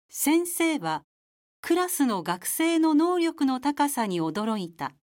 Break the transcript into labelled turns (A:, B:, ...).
A: 先生はクラスの学生の能力の高さに驚いた。